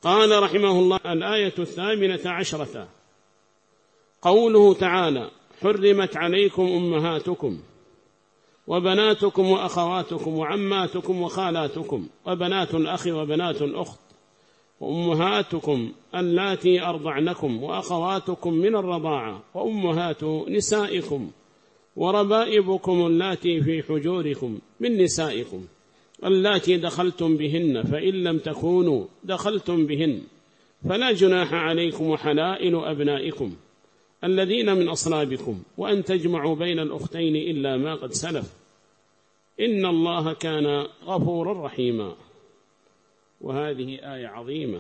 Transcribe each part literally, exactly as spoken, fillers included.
قال رحمه الله: الآية الثامنة عشرة، قوله تعالى: حرمت عليكم أمهاتكم وبناتكم وأخواتكم وعماتكم وخالاتكم وبنات الأخ وبنات الأخت وأمهاتكم اللاتي أرضعنكم وأخواتكم من الرضاعة وأمهات نسائكم وربائبكم اللاتي في حجوركم من نسائكم اللاتي دخلتم بهن، فإن لم تكونوا دخلتم بهن فلا جناح عليكم وحلائل أبنائكم الذين من أصلابكم وأن تجمعوا بين الأختين إلا ما قد سلف، إن الله كان غفورا رحيما. وهذه آية عظيمة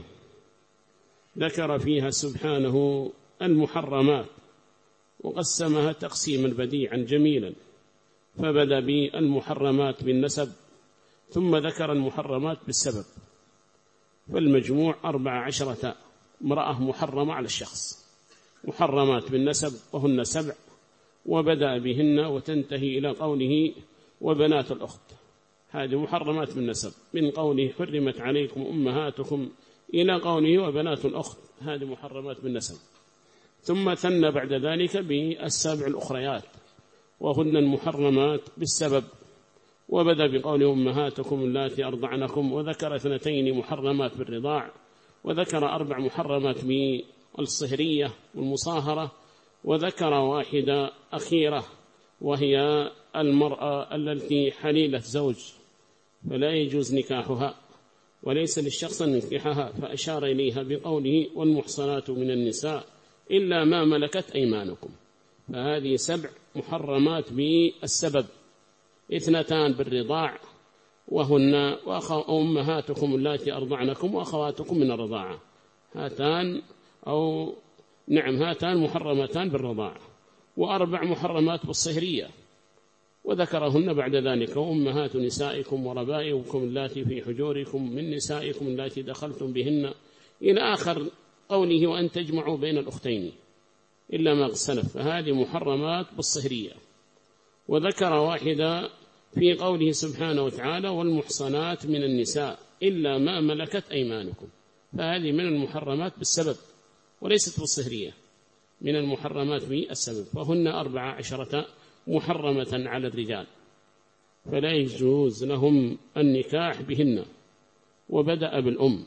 ذكر فيها سبحانه المحرمات وقسمها تقسيما بديعا جميلا، فبدأ بالمحرمات بالنسب ثم ذكر المحرمات بالسبب، فالمجموع أربع عشرة امرأة محرمة على الشخص، محرمات بالنسب وهن سبع، وبدأ بهن وتنتهي إلى قوله وبنات الأخت، هذه محرمات بالنسب، من قوله حرمت عليكم أمهاتكم إلى قوله وبنات الأخت، هذه محرمات بالنسب. ثم ثنى بعد ذلك بالسبع الأخريات وهن المحرمات بالسبب، وبدأ بقوله أمهاتكم اللاتي أرضعنكم، وذكر اثنتين محرمات بالرضاع، وذكر أربع محرمات بالصهرية والمصاهرة، وذكر واحدة أخيرة وهي المرأة التي حليلة زوج فلا يجوز نكاحها وليس للشخص أن ينكحها، فأشار إليها بقوله والمحصنات من النساء إلا ما ملكت أيمانكم، فهذه سبع محرمات بالسبب، اثنتان بالرضاع وهن أمهاتكم اللاتي أرضعنكم وأخواتكم من الرضاعة، هاتان أو نعم هاتان محرمتان بالرضاعة، وأربع محرمات بالصهرية وذكرهن بعد ذلك وأمهات نسائكم وربائبكم اللاتي في حجوركم من نسائكم اللاتي دخلتم بهن إلى آخر قوله وأن تجمعوا بين الأختين إلا ما قد سلف، فهذه محرمات بالصهرية. وذكر واحدة في قوله سبحانه وتعالى والمحصنات من النساء إلا ما ملكت أيمانكم، فهذه من المحرمات بالسبب وليست بالصهرية، من المحرمات بالسبب، فهن أربع عشرة محرمة على الرجال فلا يجوز لهم النكاح بهن. وبدأ بالأم،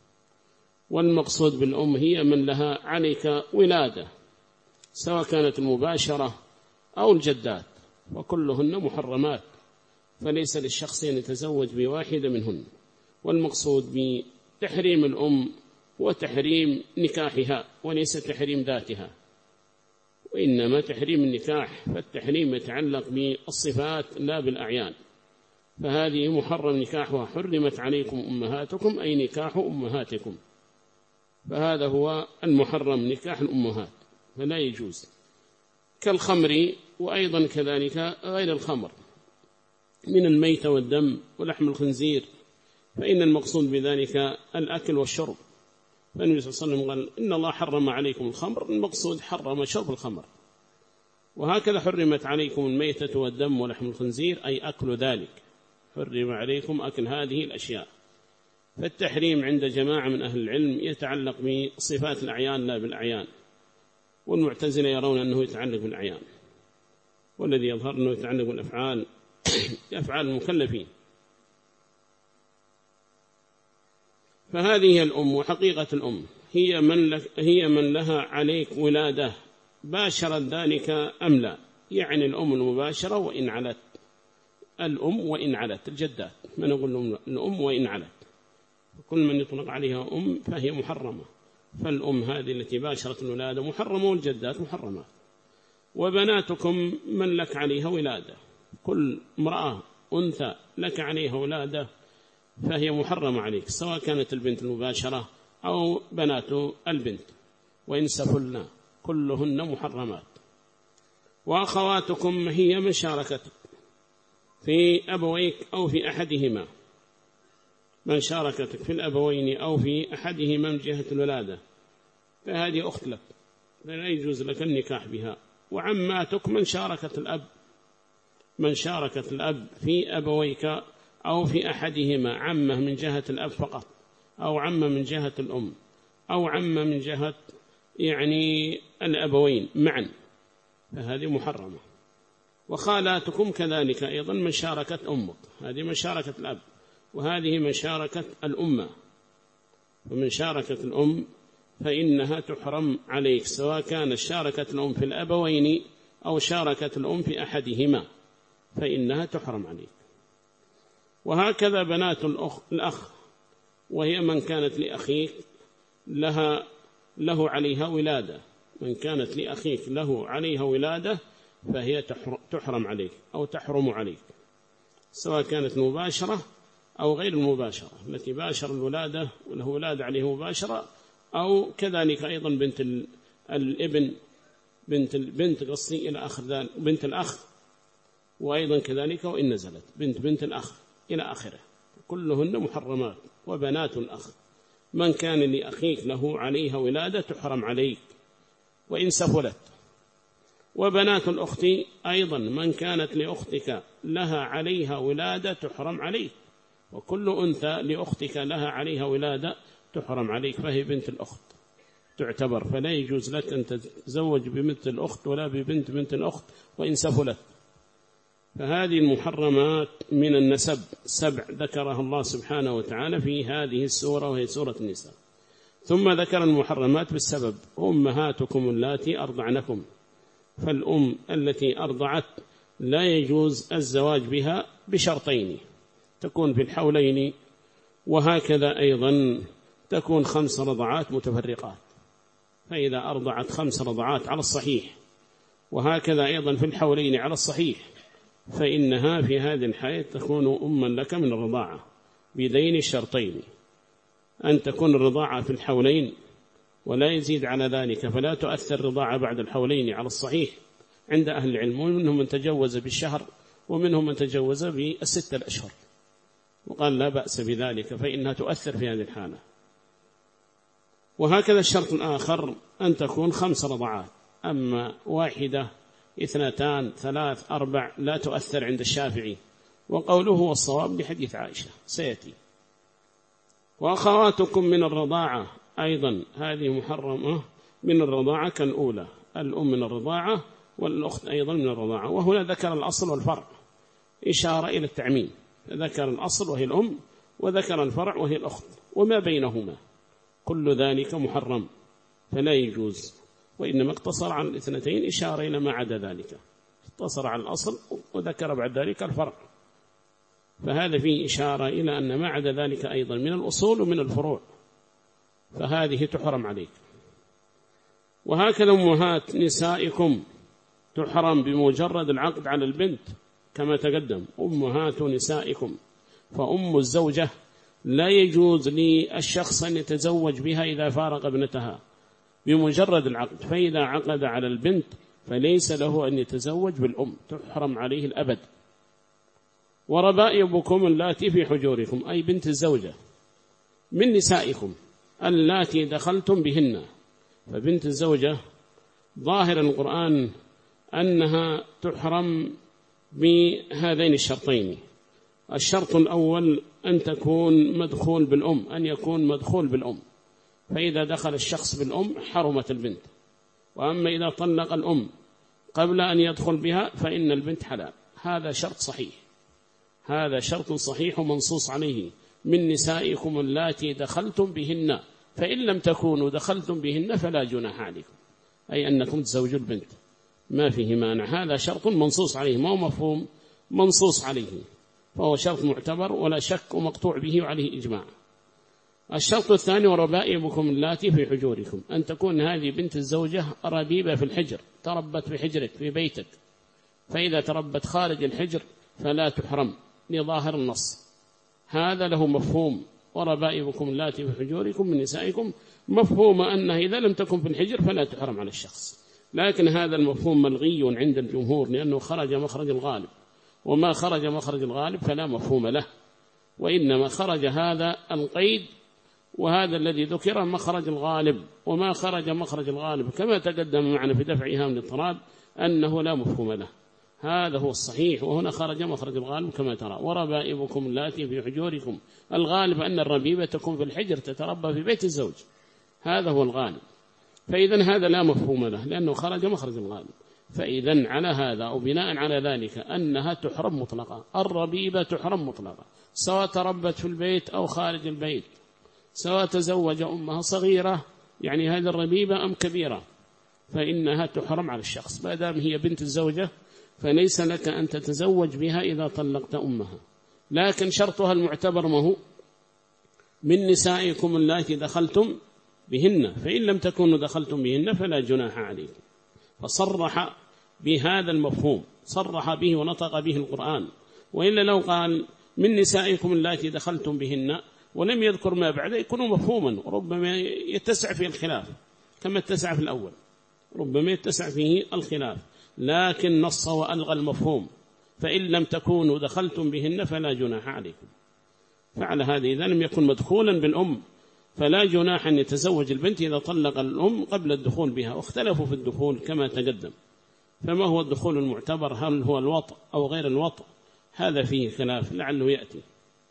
والمقصود بالأم هي من لها عليك ولادة سواء كانت المباشرة أو الجدات، وكلهن محرمات، فليس للشخص أن يتزوج بواحدة منهن. والمقصود بتحريم الأم وتحريم نكاحها وليس تحريم ذاتها، وإنما تحريم النكاح، فالتحريم يتعلق بالصفات لا بالأعيان، فهذه محرم نكاحها. حرمت عليكم أمهاتكم أي نكاح أمهاتكم، فهذا هو المحرم نكاح الأمهات فلا يجوز، كالخمر وأيضا كذلك غير الخمر من الميت والدم ولحم الخنزير، فإن المقصود بذلك الأكل والشرب، فالنبي صلى الله عليه وسلم قال إن الله حرم عليكم الخمر، المقصود حرم شرب الخمر. وهكذا حرمت عليكم الميتة والدم ولحم الخنزير أي أكل ذلك، حرم عليكم أكل هذه الأشياء. فالتحريم عند جماعة من أهل العلم يتعلق بصفات الأعيان لا بالأعيان، والمعتزلة يرون أنه يتعلق بالأعيان، والذي يظهر أنه يتعلق بالأفعال أفعال المكلفين. فهذه هي الأم، وحقيقة الأم هي من, لك هي من لها عليك ولادة باشرت ذلك أم لا، يعني الأم المباشرة وإن علت، الأم وإن علت، الجدات ما نقول الأم وإن علت، كل من يطلق عليها أم فهي محرمة، فالأم هذه التي باشرت الولادة محرمة، والجدات محرمات. وبناتكم من لك عليها ولادة، كل امرأة أنثى لك عليها ولادة فهي محرمة عليك، سواء كانت البنت المباشرة أو بنات البنت، وإن سفلنا كلهن محرمات. وأخواتكم هي من شاركتك في أبويك أو في أحدهما، من شاركتك في الأبوين أو في أحدهما من جهة الولادة فهذه أخت لك لا يجوز لك النكاح بها. وعماتك من شاركت الأب، من شاركت الأب في أبويك أو في أحدهما، عمه من جهة الأب فقط، أو عم من جهة الأم أو عم من جهة يعني الأبوين معا، فهذه محرمة. وخالاتكم كذلك أيضا من شاركت أمك، هذه من شاركة الأب، وهذه من شاركة الأمة. ومن شاركة الأم فإنها تحرم عليك، سواء كان شاركة الأم في الأبوين أو شاركة الأم في أحدهما، فإنها تحرم عليك. وهكذا بنات الأخ, الأخ وهي من كانت لأخيك لها له عليها ولادة، من كانت لأخيك له عليها ولادة فهي تحرم عليك أو تحرم عليك، سواء كانت مباشرة أو غير المباشرة، التي باشر الولادة وله ولادة عليه مباشرة، أو كذلك أيضا بنت الابن، بنت البنت قصدي إلى آخر ذلك، بنت الأخ، وأيضا كذلك وإن نزلت بنت بنت الأخ إلى آخره، كلهن محرمات. وبنات الأخ من كان لأخيك له عليها ولادة تحرم عليك وإن سفلت. وبنات الأخت أيضا من كانت لأختك لها عليها ولادة تحرم عليك، وكل أنثى لأختك لها عليها ولادة تحرم عليك، فهي بنت الأخت تعتبر، فلا يجوز لك أن تتزوج ببنت الأخت ولا ببنت بنت الأخت وإن سفلت. فهذه المحرمات من النسب سبع ذكرها الله سبحانه وتعالى في هذه السورة وهي سورة النساء. ثم ذكر المحرمات بالسبب: أمهاتكم اللاتي أرضعنكم، فالأم التي أرضعت لا يجوز الزواج بها بشرطين: تكون في الحولين، وهكذا أيضا تكون خمس رضعات متفرقات، فإذا أرضعت خمس رضعات على الصحيح، وهكذا أيضا في الحولين على الصحيح، فإنها في هذه الحياة تكون أما لك من الرضاعة بدين الشرطين: أن تكون الرضاعة في الحولين ولا يزيد على ذلك، فلا تؤثر رضاعة بعد الحولين على الصحيح عند أهل العلم، ومنهم من تجوز بالشهر ومنهم من تجوز بالستة الأشهر، وقال لا بأس بذلك فإنها تؤثر في هذه الحالة. وهكذا الشرط الآخر أن تكون خمس رضعات، أما واحدة اثنتان ثلاث أربع لا تؤثر عند الشافعي، وقوله هو الصواب لحديث عائشة سيأتي. وأخواتكم من الرضاعة أيضا هذه محرمة من الرضاعة كالأولى، الأم من الرضاعة والأخت أيضا من الرضاعة. وهنا ذكر الأصل والفرع إشارة إلى التعميم، ذكر الأصل وهي الأم وذكر الفرع وهي الأخت، وما بينهما كل ذلك محرم فلا يجوز، وإنما اقتصر على الاثنتين إشارة إلى ما عدا ذلك، اقتصر على الأصل وذكر بعد ذلك الفرع، فهذا فيه إشارة إلى أن ما عدا ذلك أيضا من الأصول ومن الفروع، فهذه تحرم عليك. وهكذا أمهات نسائكم تحرم بمجرد العقد على البنت كما تقدم: أمهات نسائكم، فأم الزوجة لا يجوز للشخص أن يتزوج بها إذا فارق ابنتها بمجرد العقد، فإذا عقد على البنت فليس له أن يتزوج بالأم، تحرم عليه الأبد. وربائبكم اللاتي في حجوركم، أي بنت الزوجة من نسائكم اللاتي دخلتم بهن، فبنت الزوجة ظاهر القرآن أنها تحرم بهذين الشرطين: الشرط الأول أن تكون مدخول بالأم، أن يكون مدخول بالأم، فإذا دخل الشخص بالأم حرمت البنت. وأما إذا طلق الأم قبل أن يدخل بها فإن البنت حلال. هذا شرط صحيح، هذا شرط صحيح ومنصوص عليه: من نسائكم اللاتي دخلتم بهن، فإن لم تكونوا دخلتم بهن فلا جناح عليكم، أي أنكم تزوجوا البنت، ما فيه مانع. هذا شرط منصوص عليه، ما هو مفهوم، منصوص عليه، فهو شرط معتبر ولا شك ومقطوع به وعليه إجماع. الشرط الثاني: وربائبكم اللاتي في حجوركم، أن تكون هذه بنت الزوجة ربيبة في الحجر، تربت في حجرك في بيتك، فإذا تربت خارج الحجر فلا تحرم لظاهر النص، هذا له مفهوم. وربائبكم اللاتي في حجوركم من نسائكم، مفهوم أنها إذا لم تكن في الحجر فلا تحرم على الشخص، لكن هذا المفهوم ملغي عند الجمهور لأنه خرج مخرج الغالب، وما خرج مخرج الغالب فلا مفهوم له، وإنما خرج هذا القيد وهذا الذي ذكر مخرج الغالب، وما خرج مخرج الغالب كما تقدم معنا في دفعها من الاضطراب أنه لا مفهوم له. هذا هو الصحيح. وهنا خرج مخرج الغالب كما ترى: وربائبكم اللاتي في حجوركم. الغالب أن الربيبة تكون في الحجر، تتربى في بيت الزوج، هذا هو الغالب. فإذا هذا لا مفهوم له لأنه خرج مخرج الغالب. فإذا على هذا أو بناء على ذلك أنها تحرم مطلقة، الربيبة تحرم مطلقة، سواء تربت في البيت أو خارج البيت، سواء تزوج أمها صغيرة يعني هذه الربيبة أم كبيرة، فإنها تحرم على الشخص. ما دام هي بنت الزوجة فليس لك أن تتزوج بها إذا طلقت أمها. لكن شرطها المعتبر ما هو؟ من نسائكم اللاتي دخلتم بهن، فإن لم تكونوا دخلتم بهن فلا جناح عليكم. فصرح بهذا المفهوم، صرح به ونطق به القرآن. وإلا لو قال من نسائكم اللاتي دخلتم بهن ولم يذكر ما بعد يكون مفهوما، وربما يتسع فيه الخلاف كما اتسع في الأول، ربما يتسع فيه الخلاف، لكن نص وألغى المفهوم: فإن لم تكونوا دخلتم بهن فلا جناح عليكم. فعلى هذه إذا لم يكن مدخولا بالأم فلا جناح أن يتزوج البنت إذا طلق الأم قبل الدخول بها. واختلفوا في الدخول كما تقدم، فما هو الدخول المعتبر؟ هل هو الوطء أو غير الوطء؟ هذا فيه خلاف لعله يأتي.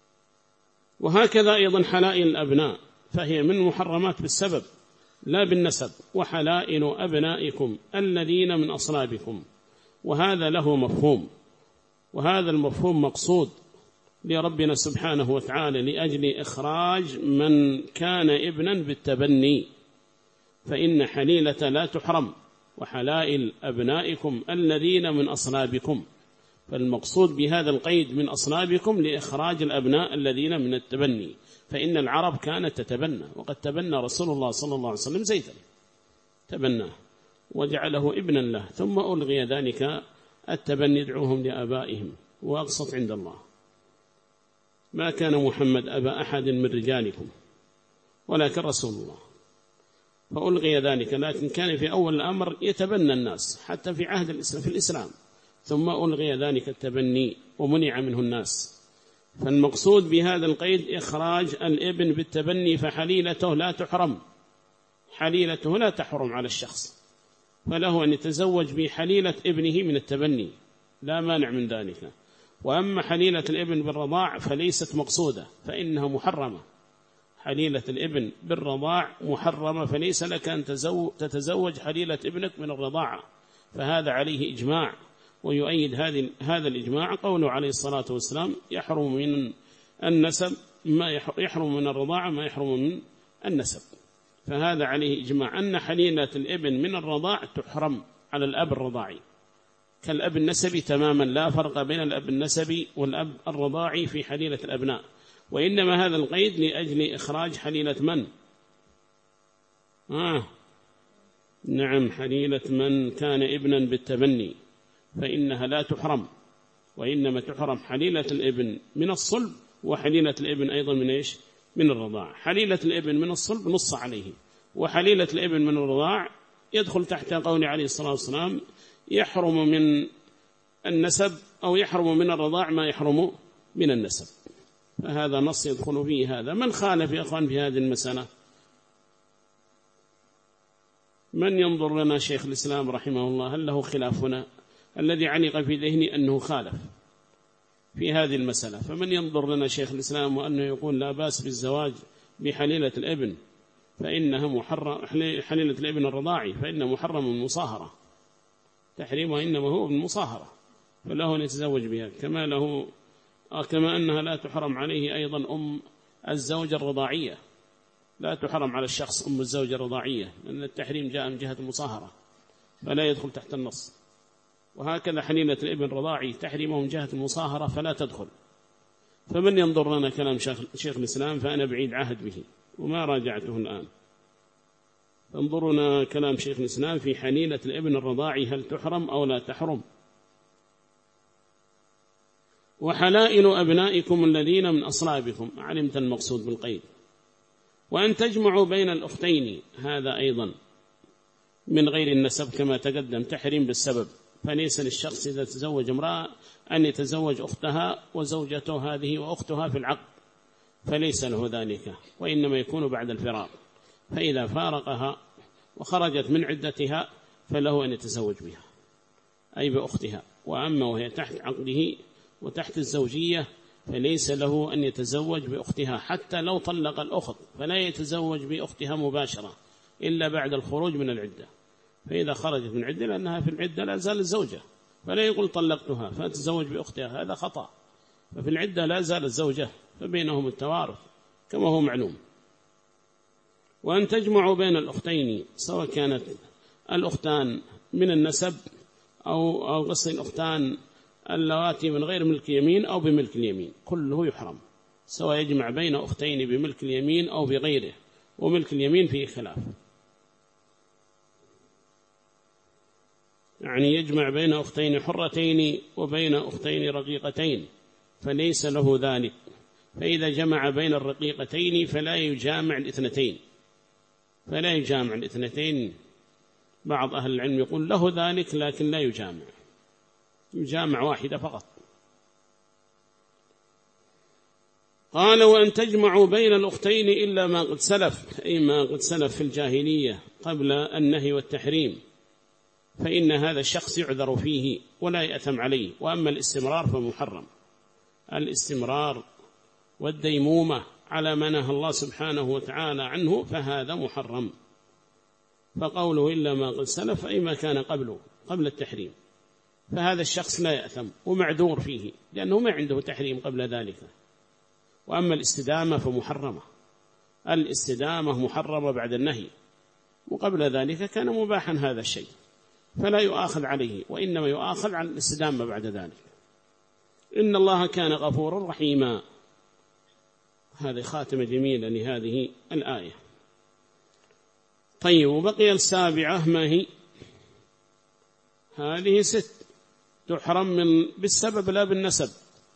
وهكذا أيضا حلائل الأبناء، فهي من محرمات بالسبب لا بالنسب. وحلائل أبنائكم الذين من أصلابكم، وهذا له مفهوم، وهذا المفهوم مقصود لربنا سبحانه وتعالى لأجل إخراج من كان ابنا بالتبني، فإن حليلة لا تحرم. وحلائل أبنائكم الذين من أصلابكم، فالمقصود بهذا القيد من أصلابكم لإخراج الأبناء الذين من التبني، فإن العرب كانت تتبنى، وقد تبنى رسول الله صلى الله عليه وسلم زيدا، تبناه وجعله ابنا له، ثم ألغي ذلك التبني يدعوهم لآبائهم. وأقسط عند الله: ما كان محمد أبا أحد من رجالكم ولكن رسول الله، فألغي ذلك. لكن كان في أول الأمر يتبنى الناس حتى في عهد الإسلام في الإسلام، ثم ألغي ذلك التبني ومنع منه الناس. فالمقصود بهذا القيد إخراج الابن بالتبني، فحليلته لا تحرم، حليلته لا تحرم على الشخص، فله أن يتزوج بحليلة ابنه من التبني، لا مانع من ذلك. وأما حليلة الابن بالرضاع فليست مقصودة، فإنها محرمة. حليلة الابن بالرضاع محرمة، فليس لك أن تتزوج حليلة ابنك من الرضاعة، فهذا عليه إجماع. ويؤيد هذا الإجماع قوله عليه الصلاة والسلام: يحرم من النسب ما يحرم من الرضاعة ما يحرم من النسب. فهذا عليه إجماع أن حليلة الابن من الرضاع تحرم على الأب الرضاعي كالأب النسبي تماما، لا فرق بين الأب النسبي والأب الرضاعي في حليلة الأبناء. وإنما هذا القيد لأجل إخراج حليلة من؟ آه نعم، حليلة من كان ابنا بالتبني، فإنها لا تحرم، وإنما تحرم حليلة الابن من الصلب، وحليلة الابن أيضا من إيش؟ من الرضاع. حليلة الابن من الصلب نص عليه، وحليلة الابن من الرضاع يدخل تحت قول عليه الصلاة والسلام: يحرم من النسب أو يحرم من الرضاع ما يحرم من النسب. فهذا نص يدخل فيه هذا. من خالف يا أخوان في هذه المسألة؟ من ينظر لنا شيخ الإسلام رحمه الله، هل له خلاف هنا؟ الذي علق في ذهني أنه خالف في هذه المسألة. فمن ينظر لنا شيخ الإسلام وأنه يقول لا بأس بالزواج بحليلة الابن، فإنها محرم، حليلة الابن الرضاعي فإنه محرم من مصاهرة، تحريمها إنما هو من مصاهرة، فله أن يتزوج بها، كما له كما أنها لا تحرم عليه أيضا أم الزوجة الرضاعية، لا تحرم على الشخص أم الزوجة الرضاعية، لأن التحريم جاء من جهة المصاهرة فلا يدخل تحت النص. وهكذا حليلة الابن الرضاعي تحريمه من جهة المصاهرة فلا تدخل. فمن ينظر لنا كلام شيخ الإسلام فأنا بعيد عهد به وما راجعته الآن. انظرنا كلام شيخ الإسلام في حليلة الابن الرضاعي هل تحرم أو لا تحرم. وحلائل أبنائكم الذين من أصلابكم، علمت المقصود بالقيد. وأن تجمعوا بين الأختين، هذا أيضا من غير النسب كما تقدم، تحريم بالسبب، فليس للشخص إذا تزوج امرأة أن يتزوج أختها وزوجته هذه وأختها في العقد، فليس له ذلك، وإنما يكون بعد الفراق. فإذا فارقها وخرجت من عدتها فله أن يتزوج بها أي بأختها، وأما وهي تحت عقده وتحت الزوجية فليس له أن يتزوج بأختها، حتى لو طلق الأخت فلا يتزوج بأختها مباشرة إلا بعد الخروج من العدة. فإذا خرجت من العدة لأنها في العدة لا زال الزوجة، فلا يقول طلقتها فتزوج بأختها، هذا خطأ. ففي العدة لا زال الزوجة، فبينهم التوارث كما هو معلوم. وأن تجمعوا بين الأختين سواء كانت الأختان من النسب أو أو قصد الأختان اللواتي من غير ملك يمين أو بملك اليمين، كله يحرم، سواء يجمع بين أختين بملك اليمين أو بغيره، وملك اليمين فيه خلاف، يعني يجمع بين أختين حرتين وبين أختين رقيقتين فليس له ذلك. فإذا جمع بين الرقيقتين فلا يجامع الاثنتين، فلا يجامع الاثنتين. بعض أهل العلم يقول له ذلك لكن لا يجامع، يجامع واحدة فقط. قال وأن تجمعوا بين الأختين إلا ما قد سلف، أي ما قد سلف في الجاهلية قبل النهي والتحريم، فإن هذا الشخص يعذر فيه ولا يأثم عليه. وأما الاستمرار فمحرم، الاستمرار والديمومة على ما نهى الله سبحانه وتعالى عنه فهذا محرم. فقوله إلا ما قد سلف أي ما كان قبله قبل التحريم، فهذا الشخص لا يأثم ومعذور فيه لأنه ما عنده تحريم قبل ذلك. وأما الاستدامة فمحرمة، الاستدامة محرمة بعد النهي، وقبل ذلك كان مباحا هذا الشيء، فلا يؤاخذ عليه، وإنما يؤاخذ عن الاستدامة بعد ذلك. إن الله كان غفورا رحيما. هذه خاتمة جميلة لهذه الآية. طيب، وبقي السابعة ما هي؟ هذه ست تحرم من بالسبب لا بالنسب.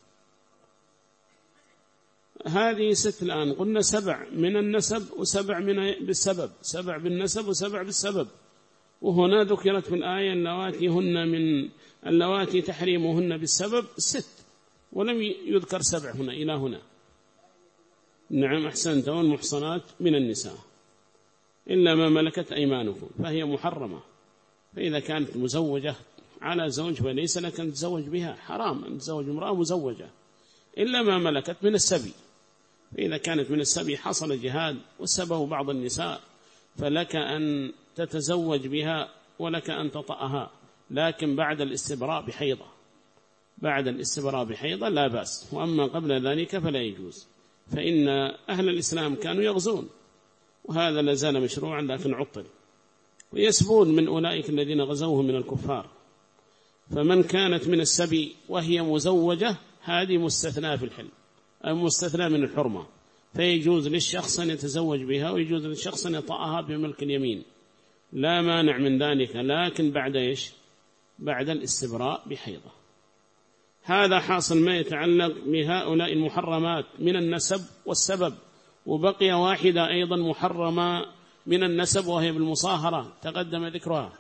هذه ست الآن قلنا سبع من النسب وسبع من بالسبب، سبع بالنسب وسبع بالسبب. وهنا ذكرت في الآية اللواتي هن من اللواتي تحريمهن بالسبب ست، ولم يذكر سبع هنا إلى هنا. نعم أحسنت. والمحصنات من النساء إلا ما ملكت أيمانكم فهي محرمة. فإذا كانت مزوجة على زوج فليس لك أن تتزوج بها، حرام أن تتزوج امرأة مزوجة إلا ما ملكت من السبي. فإذا كانت من السبي حصل جهاد وسبه بعض النساء فلك أن تتزوج بها ولك أن تطأها، لكن بعد الاستبراء بحيضة، بعد الاستبراء بحيضة لا بأس. وأما قبل ذلك فلا يجوز، فإن أهل الإسلام كانوا يغزون وهذا لازال مشروعا لكن عطل، ويسبون من أولئك الذين غزوهم من الكفار. فمن كانت من السبي وهي مزوجة هذه مستثنى في الحل، أو مستثنى من الحرمة، فيجوز للشخص أن يتزوج بها ويجوز للشخص أن يطأها بملك اليمين، لا مانع من ذلك، لكن بعد إيش؟ بعد الاستبراء بحيضة. هذا حاصل ما يتعلق بهؤلاء المحرمات من النسب والسبب. وبقي واحدة أيضا محرمة من النسب وهي بالمصاهرة تقدم ذكرها،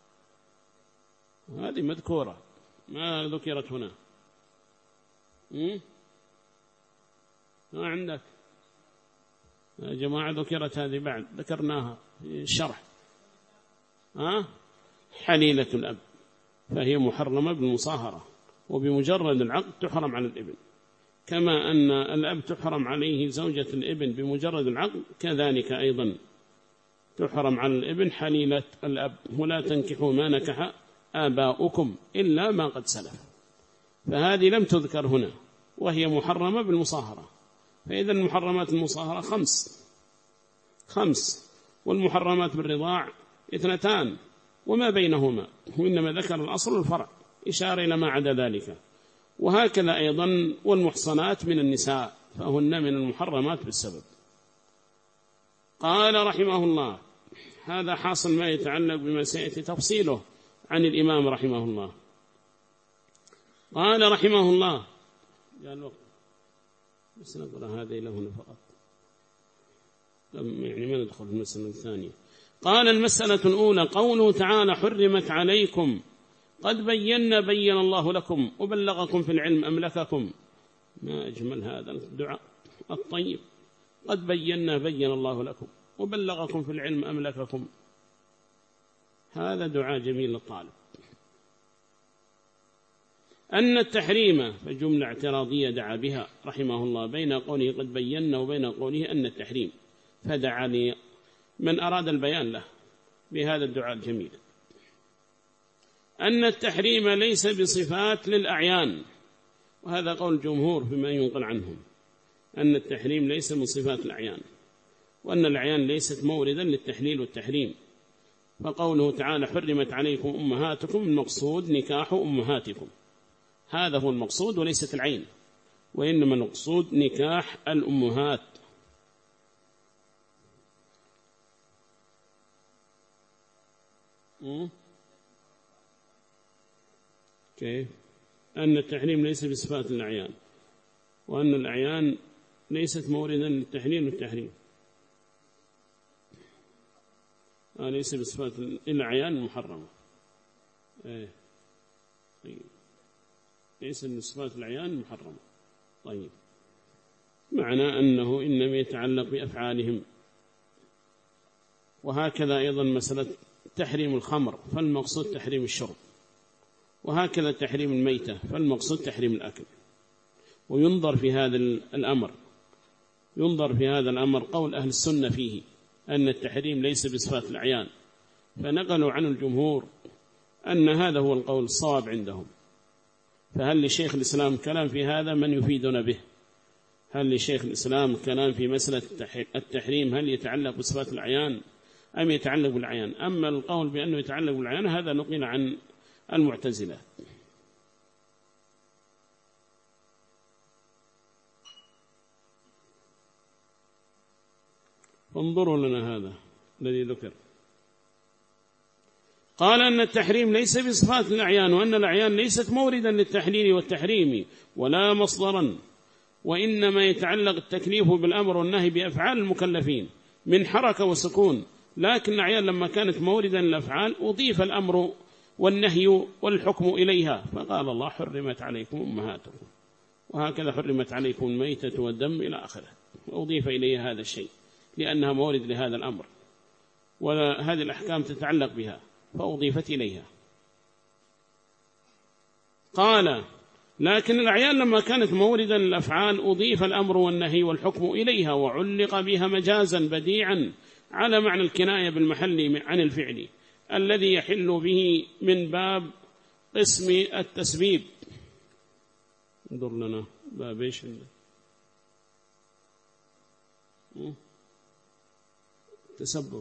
هذه مذكورة ما ذكرت هنا. ما عندك يا جماعة ذكرت هذه بعد، ذكرناها في الشرح. ها؟ حليلة الأب فهي محرمة بالمصاهرة، وبمجرد العقد تحرم على الابن، كما أن الأب تحرم عليه زوجة الابن بمجرد العقد، كذلك أيضا تحرم على الابن حليلة الأب. ولا تنكحوا ما نكح آباؤكم إلا ما قد سلف، فهذه لم تذكر هنا وهي محرمة بالمصاهرة. فإذا المحرمات المصاهرة خمس خمس والمحرمات بالرضاع اثنتان وما بينهما، وإنما ذكر الأصل والفرع إشارة إلى ما عدا ذلك. وهكذا أيضا والمحصنات من النساء فهن من المحرمات بالسبب. قال رحمه الله هذا حاصل ما يتعلق بما سيأتي تفصيله عن الإمام رحمه الله. قال رحمه الله جاء الوقت بس نقرأ هذه له هنا فقط، يعني ما ندخل في المسألة الثانية. قال المسألة الأولى قوله تعالى حرمت عليكم، قد بينا بين الله لكم وبلغكم في العلم أملككم. ما أجمل هذا الدعاء الطيب، قد بينا بين الله لكم وبلغكم في العلم أملككم. هذا دعاء جميل للطالب. أن التحريم فجملة اعتراضية دعا بها رحمه الله بين قوله قد بينا وبين قوله أن التحريم، فدعا لي من أراد البيان له بهذا الدعاء الجميل. أن التحريم ليس بصفات للأعيان، وهذا قول الجمهور فيما ينقل عنهم، أن التحريم ليس من صفات الأعيان، وأن الأعيان ليست موردا للتحليل والتحريم. فقوله تعالى حرمت عليكم أمهاتكم المقصود نكاح أمهاتكم، هذا هو المقصود وليست العين، وإنما المقصود نكاح الأمهات. كيف؟ أن التحريم ليس بصفات الأعيان، وأن الأعيان ليست موردا للتحليل والتحريم، آه ليس بصفات الأعيان المحرمة. إيه طيب، ليس بصفات الأعيان المحرمة. طيب، معنى أنه إنما يتعلق بأفعالهم. وهكذا أيضا مسألة تحريم الخمر فالمقصود تحريم الشرب، وهكذا تحريم الميتة فالمقصود تحريم الأكل. وينظر في هذا الأمر ينظر في هذا الأمر قول أهل السنة فيه أن التحريم ليس بصفات الأعيان، فنقلوا عن الجمهور أن هذا هو القول الصواب عندهم. فهل لشيخ الإسلام كلام في هذا؟ من يفيدنا به؟ هل لشيخ الإسلام كلام في مسألة التحريم هل يتعلق بصفات الأعيان أم يتعلق بالأعيان؟ أما القول بأنه يتعلق بالأعيان هذا نقل عن المعتزلة. انظروا لنا هذا الذي ذكر. قال أن التحريم ليس بصفات الأعيان، وأن الأعيان ليست موردا للتحليل والتحريم ولا مصدرا، وإنما يتعلق التكليف بالأمر والنهي بأفعال المكلفين من حركة وسكون، لكن الأعيان لما كانت موردا للأفعال أضيف الأمر والنهي والحكم إليها، فقال الله حرمت عليكم أمهاتكم، وهكذا حرمت عليكم الميتة والدم إلى آخره، وأضيف إليها هذا الشيء لأنها مورد لهذا الأمر، وهذه الأحكام تتعلق بها فأضيفت إليها. قال لكن الأعيان لما كانت موردا للأفعال أضيف الأمر والنهي والحكم إليها، وعلق بها مجازا بديعا على معنى الكناية بالمحل عن الفعل الذي يحل به من باب قسم التسبيب. انظر لنا باب ايش تسبب،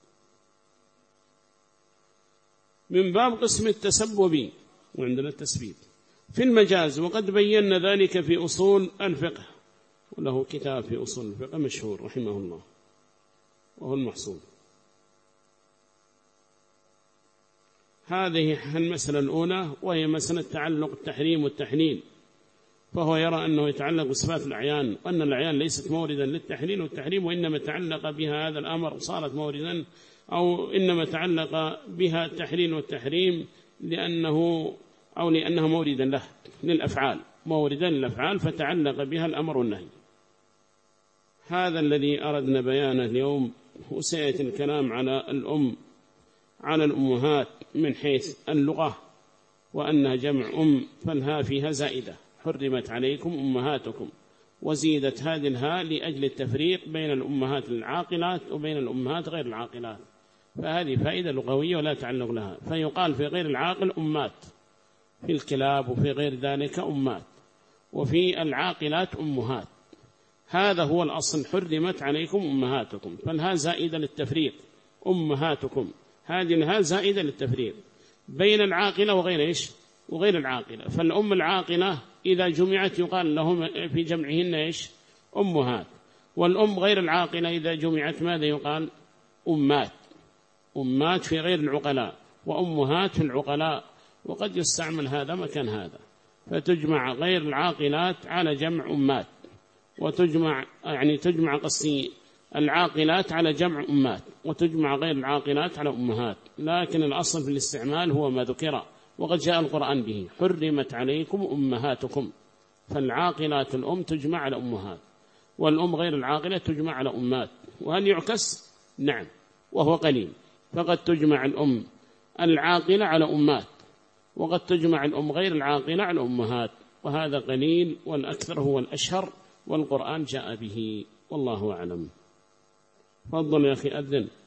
من باب قسم التسبب، وعندنا التسبيب في المجاز، وقد بينا ذلك في أصول الفقه، وله كتاب في أصول الفقه مشهور رحمه الله وهو المحصول. هذه المسألة الأولى، وهي مسألة تعلق التحريم والتحليل، فهو يرى أنه يتعلق بصفات الأعيان، وأن الأعيان ليست موردا للتحليل والتحريم، وإنما تعلق بها هذا الأمر صارت موردا، أو إنما تعلق بها التحليل والتحريم لأنه أو لأنها موردا له للأفعال، موردا للأفعال فتعلق بها الأمر والنهي. هذا الذي أردنا بيانه اليوم، وسيأتي الكلام على الأم على الأمهات من حيث اللغة، وأنها جمع أم فالها فيها زائدة، حرمت عليكم أمهاتكم، وزيدت هذه الهاء لأجل التفريق بين الأمهات العاقلات وبين الأمهات غير العاقلات، فهذه فائدة لغوية ولا تعلق لها. فيقال في غير العاقل أمات، في الكلاب وفي غير ذلك أمات، وفي العاقلات أمهات. هذا هو الأصل، حرمت عليكم أمهاتكم، فالها زائدة للتفريق، أمهاتكم هذه الها زائدة للتفريق بين العاقلة وغير إيش وغير العاقلة. فالأم العاقلة إذا جمعت يقال لهم في جمعهن إيش أمهات، والأم غير العاقلة إذا جمعت ماذا يقال أمات، أمات في غير العقلاء وأمهات في العقلاء، وقد يستعمل هذا مكان هذا، فتجمع غير العاقلات على جمع أمات، وتجمع يعني تجمع قصي العاقلات على جمع أمات، وتجمع غير العاقلات على أمهات، لكن الأصل في الاستعمال هو ما ذكر، وقد جاء القرآن به حرمت عليكم أمهاتكم، فالعاقلات الأم تجمع على أمهات، والأم غير العاقلة تجمع على أمات. وهل يعكس؟ نعم، وهو قليل، فقد تجمع الأم العاقلة على أمات، وقد تجمع الأم غير العاقلة على الأمهات، وهذا قليل، والأكثر هو الأشهر، والقرآن جاء به، والله أعلم. تفضل يا أخي أذن.